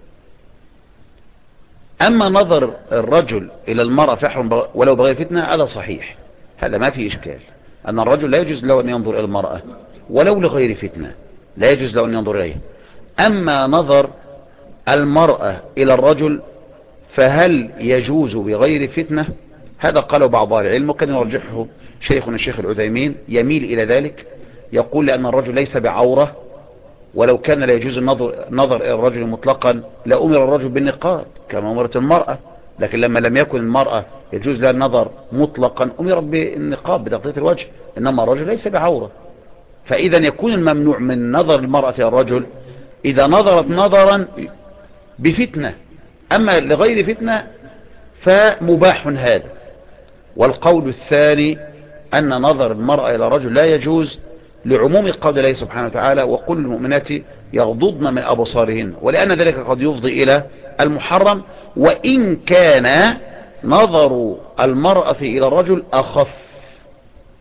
أما نظر الرجل إلى المرأة فيحرم ولو بغير فتنة، هذا صحيح، هذا ما في إشكال، أن الرجل لا يجوز له أن ينظر إلى المرأة ولو لغير فتنة، لا يجوز له أن ينظر إليه. أما نظر المرأة إلى الرجل فهل يجوز بغير فتنة؟ هذا قاله بعض أهل العلم، وكان يرجحه شيخنا الشيخ العثيمين، يميل إلى ذلك، يقول لأن الرجل ليس بعورة، ولو كان لا يجوز النظر إلى الرجل مطلقا لأمر الرجل بالنقاب كما أمرت المرأة، لكن لما لم يكن المرأة يجوز لها النظر مطلقا أمر بالنقاب بتغطية الوجه، إنما الرجل ليس بعورة. فإذا يكون الممنوع من نظر المرأة إلى الرجل إذا نظرت نظرا بفتنة، أما لغير فتنة فمباح هذا. والقول الثاني أن نظر المرأة إلى الرجل لا يجوز لعموم قول الله سبحانه وتعالى: وقل المؤمنات يغضضن من أبصارهن، ولأن ذلك قد يفضي إلى المحرم، وإن كان نظر المرأة إلى الرجل أخف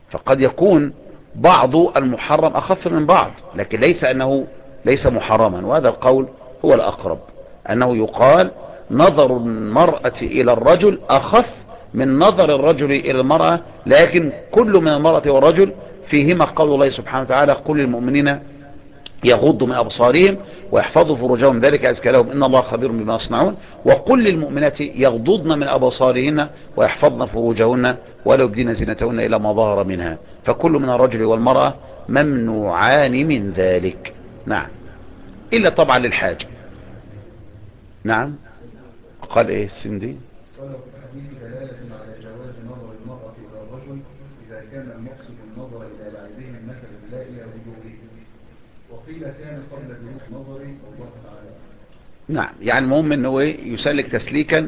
فقد يكون بعض المحرم أخف من بعض، لكن ليس أنه ليس محرما، وهذا القول هو الأقرب، أنه يقال نظر المرأة إلى الرجل أخف من نظر الرجل إلى المرأة، لكن كل من المرأة والرجل فيهما قول الله سبحانه وتعالى: قل للمؤمنين يغضوا من أبصارهم ويحفظوا فروجهم ذلك أزكى لهم إن الله خبير بما يصنعون، وقل للمؤمنات يغضضن من أبصارهن ويحفظن فروجهن ولا يبدين زينتهن إلى ما ظهر منها، فكل من الرجل والمرأة ممنوعان من ذلك. نعم، إلا طبعا للحاجة. نعم. قال إيه السندي؟ قال في الحديث دلالة على جواز نظر المرأة إلى الرجل إذا كان المقصد النظر إلى لعبهم مثلا لا إلى وجوههم، وقيل كان قبل بلوغ نظري والله تعالى. نعم، يعني المهم أنه يسلك تسليكا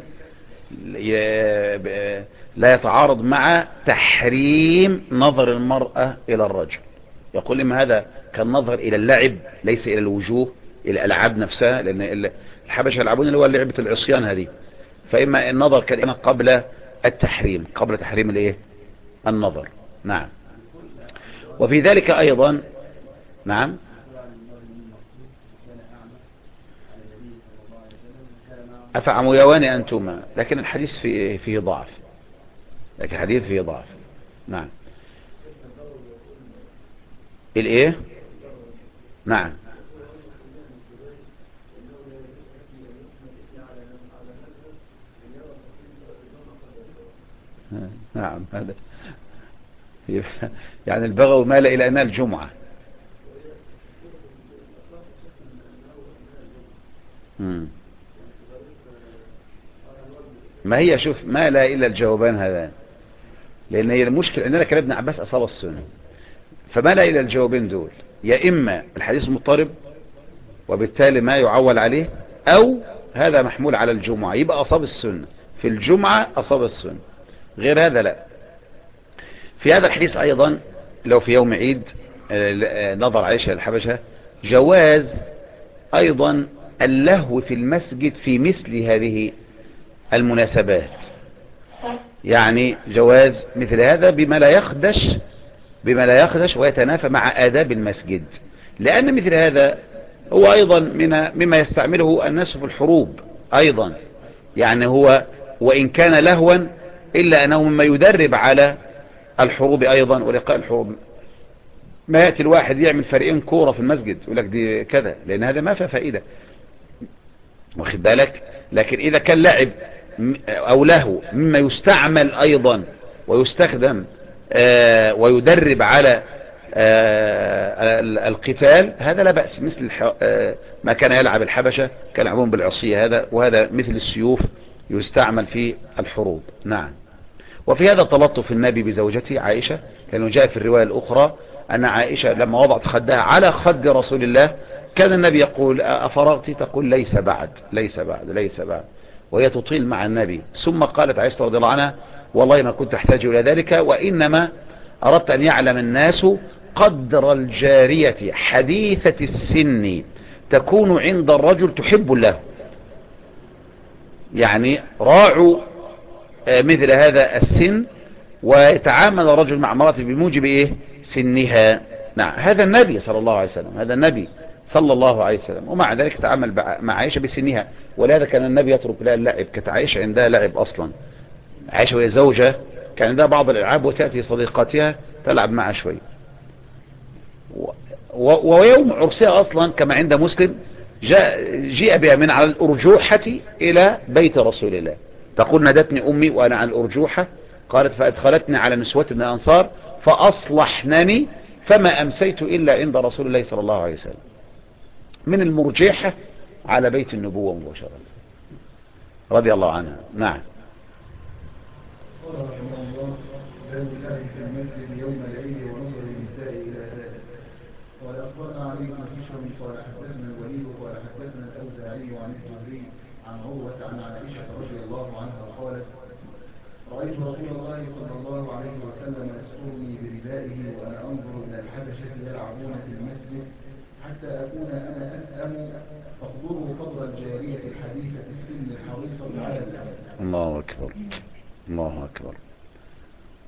لا يتعارض مع تحريم نظر المرأة إلى الرجل. يقول إما هذا كالنظر إلى اللعب ليس إلى الوجوه، إلى الألعاب نفسها، لأن الحبشة يلعبون اللي هو لعبة العصيان هذه، فإما النظر كان قبل التحريم، قبل تحريم الايه النظر. نعم. وفي ذلك أيضا. نعم. أفعميوان أنتما، لكن الحديث فيه ضعف، لكن الحديث فيه ضعف. نعم. الايه؟ نعم. نعم، هذا يعني البغي مال إلى أنها الجمعة. ما هي شوف ما لا إلا الجوابان هذان، لأن هي المشكلة أننا كان ابن عباس أصاب السنة، فما لا إلا الجوابين دول، يا إما الحديث مضطرب وبالتالي ما يعول عليه، أو هذا محمول على الجمعة يبقى أصاب السنة، في الجمعة أصاب السنة، غير هذا لا. في هذا الحديث أيضا لو في يوم عيد نظر عائشة الحبشة جواز أيضا اللهو في المسجد في مثل هذه المناسبات، يعني جواز مثل هذا بما لا يخدش ويتنافى مع آداب المسجد، لأن مثل هذا هو أيضا مما يستعمله الناس في الحروب أيضا، يعني هو وإن كان لهوا إلا أنه مما يدرب على الحروب أيضا ولقاء الحروب. ما يأتي الواحد يعمل فريقين كورة في المسجد يقول لك دي كذا، لأن هذا ما فيه فائدة، واخد بالك. لكن إذا كان لعب أو لهو مما يستعمل أيضا ويستخدم ويدرب على القتال، هذا لا بأس، مثل ما كان يلعب الحبشة كان يلعبون بالعصية، هذا وهذا مثل السيوف يستعمل في الحروب. نعم. وفي هذا تلطف النبي بزوجته عائشة، لأنه جاء في الرواية الأخرى أن عائشة لما وضعت خدها على خد رسول الله كان النبي يقول أفرغت؟ تقول ليس بعد ليس بعد ليس بعد، وهي تطيل مع النبي. ثم قالت عائشة رضي الله عنها والله ما كنت أحتاج إلى ذلك، وإنما أردت أن يعلم الناس قدر الجارية حديثة السن تكون عند الرجل تحب له، يعني راعوا مثل هذا السن ويتعامل الرجل مع امرأته بموجب ايه سنها. نعم، هذا النبي صلى الله عليه وسلم، هذا النبي صلى الله عليه وسلم، ومع ذلك تعامل مع عائشة بسنها، ولهذا كان النبي يترك لها اللعب، كانت عائشة عندها لعب اصلا، عائشة وهي زوجة كان عندها بعض الالعاب وتأتي صديقاتها تلعب معها شوي. ويوم عرسها اصلا كما عند مسلم جيء بها من على الارجوحة الى بيت رسول الله، تقول نادتني امي وانا على الارجوحة، قالت فادخلتني على نسوة من الانصار فاصلحنني فما امسيت الا عند رسول الله صلى الله عليه وسلم، من المرجحة على بيت النبوة مباشرة رضي الله عنها. نعم. قال رحمه الله باب الله في المسجد يوم العيد ونظر النساء الى ذلك. قال اخبرنا علي بن بشر قال حدثنا الوليد قال حدثنا الاوزاعي عن الزهري عن عروه عن عائشه رضي الله عنها قالت رايت رسول الله صلى الله عليه وسلم يسترني بردائه وانا انظر الى الحبشه يلعبون في المسجد حتى اكون انا اسام فاخبره قدر الجاريه الحديثه السن الحريصه على الامر. الله اكبر الله اكبر.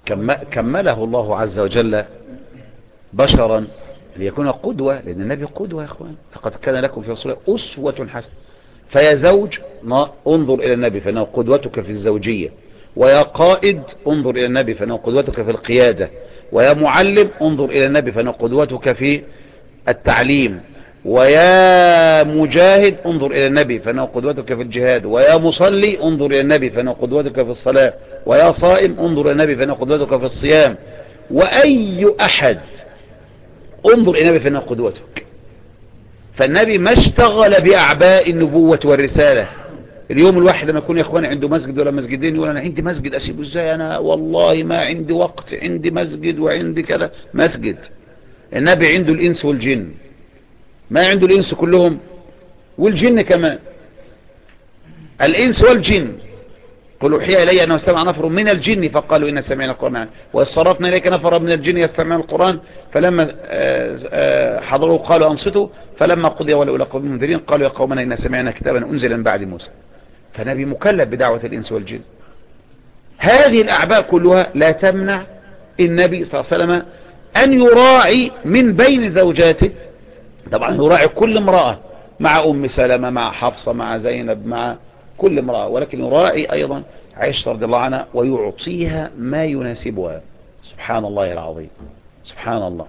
كمله الله عز وجل بشرا ليكون قدوة، لأن النبي قدوة يا أخوان. لقد كان لكم في رسول الله أسوة حسنة. فيا زوج انظر إلى النبي فإنه قدوتك في الزوجية، ويا قائد انظر إلى النبي فإنه قدوتك في القيادة، ويا معلم انظر إلى النبي فإنه قدوتك في التعليم، ويا مجاهد انظر إلى النبي فإنه قدوتك في الجهاد، ويا مصلي انظر إلى النبي فإنه قدوتك في الصلاة، ويا صائم انظر إلى النبي فإنه قدوتك في الصيام، وأي أحد انظر إلى النبي فإنه قدوتك. فالنبي ما اشتغل بأعباء النبوة والرسالة. اليوم الواحد لما يكون يا اخواني عنده مسجد ولا مسجدين يقول انا عندي مسجد اسيبه ازاي، انا والله ما عندي وقت، عندي مسجد وعندي كذا. مسجد النبي عنده الانس والجن، ما عنده الانس كلهم والجن كمان. الانس والجن، قل اوحي الي انه استمع نفر من الجن فقالوا انا سمعنا القران واذ صرفنا اليك نفر من الجن يستمعون القران فلما حضروا قالوا انصتوا فلما قضي ولوا الى قوم منذرين قالوا يا قومنا انا سمعنا كتابا انزل من بعد موسى. فنبي مكلف بدعوة الإنس والجن. هذه الأعباء كلها لا تمنع النبي صلى الله عليه وسلم أن يراعي من بين زوجاته، طبعا يراعي كل امرأة، مع أم سلمة مع حفصة مع زينب مع كل امرأة، ولكن يراعي أيضا عائشة رضي الله عنها ويعطيها ما يناسبها. سبحان الله العظيم، سبحان الله.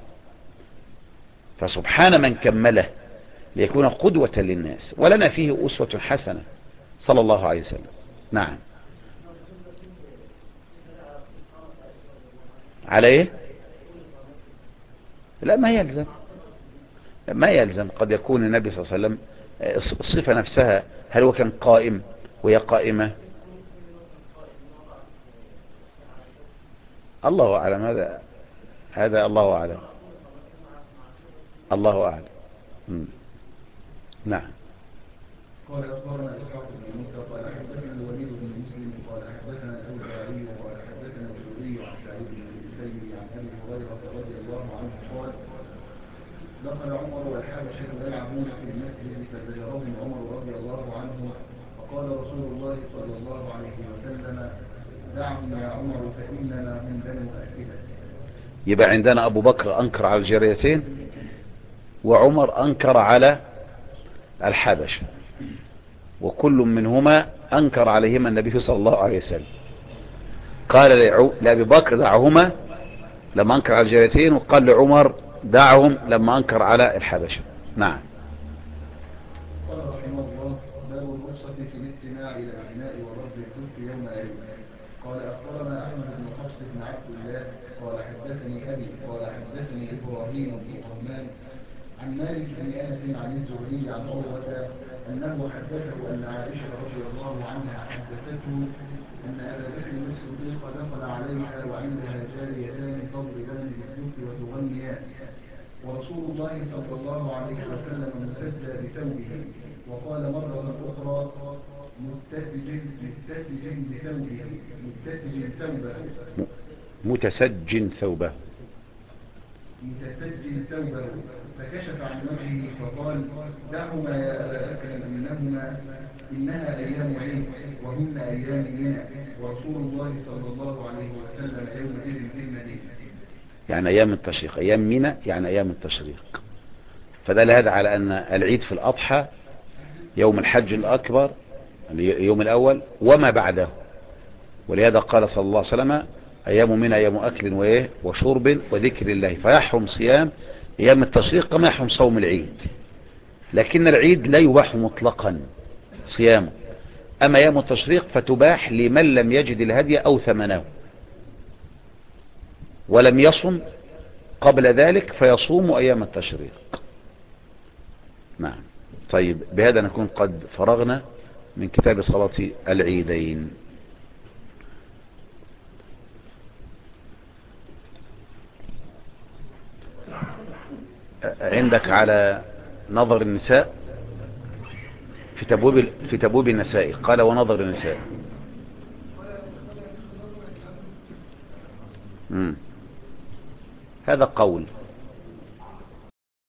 فسبحان من كمله ليكون قدوة للناس، ولنا فيه أسوة حسنة صلى الله عليه وسلم. نعم. على ايه؟ لا ما يلزم قد يكون النبي صلى الله عليه وسلم الصفة نفسها، هل هو كان قائم وهي قائمة؟ الله أعلم. هذا الله أعلم. الله أعلم. نعم. قال أخبرنا إسحاق بن موسى قال حدثنا الوليد بن مسلم قال حدثنا الأوزاعي قال حدثنا الزهري عن سعيد بن المسيب عن أبي هريرة رضي الله عنه قال دخل عمر والحبشة يلعبون في المسجد فزجرهم عمر رضي الله عنه فقال رسول الله صلى الله عليه وسلم دعهم يا عمر فإننا هم بنو أسئلة. يبقى عندنا أبو بكر أنكر على الجاريتين وعمر أنكر على الحبشة، وكل منهما أنكر عليهما النبي صلى الله عليه وسلم. قال لأبي بكر دعهما لما أنكر على الجاريتين، وقال لعمر دعهم لما أنكر على الحبشة. نعم. قال رحمه الله باب الرخصة في الاستماع إلى الغناء ورد الكف يوم أيوب. قال أخبرنا أحمد بن حفص بن عبد الله قال حدثني أبي قال حدثني إبراهيم بن طهمان عن مالك بن أنس عن الزهري عن عروة أنه حدثه أن عائشة رضي الله عنها حدثته أن أبا بكر الصديق دخل عليها وعندها جاريتان تضربان بالدف وتغنيان ورسول الله صلى الله عليه وسلم مسجى بثوبه وقال مرة أخرى متسج ثوبه فكشف عن وجهه فقال دعهما يا أبا بكر إنها أيام عيد وهن أيام منى ورسول الله صلى الله عليه وسلم يومئذ في المدينة. يعني أيام التشريق، أيام منى يعني أيام التشريق. فدل هذا على أن العيد في الأضحى يوم الحج الأكبر اليوم الأول وما بعده، ولهذا قال صلى الله عليه وسلم أيام منى أيام أكل وشرب وذكر الله، فيحرم صيام أيام التشريق كما يحرم صوم العيد. لكن العيد لا يباح مطلقا صيامه، أما أيام التشريق فتباح لمن لم يجد الهدي أو ثمنه ولم يصم قبل ذلك فيصوم أيام التشريق. نعم. طيب، بهذا نكون قد فرغنا من كتاب صلاة العيدين. عندك على نظر النساء في تبويب النساء قال ونظر النساء. هذا قول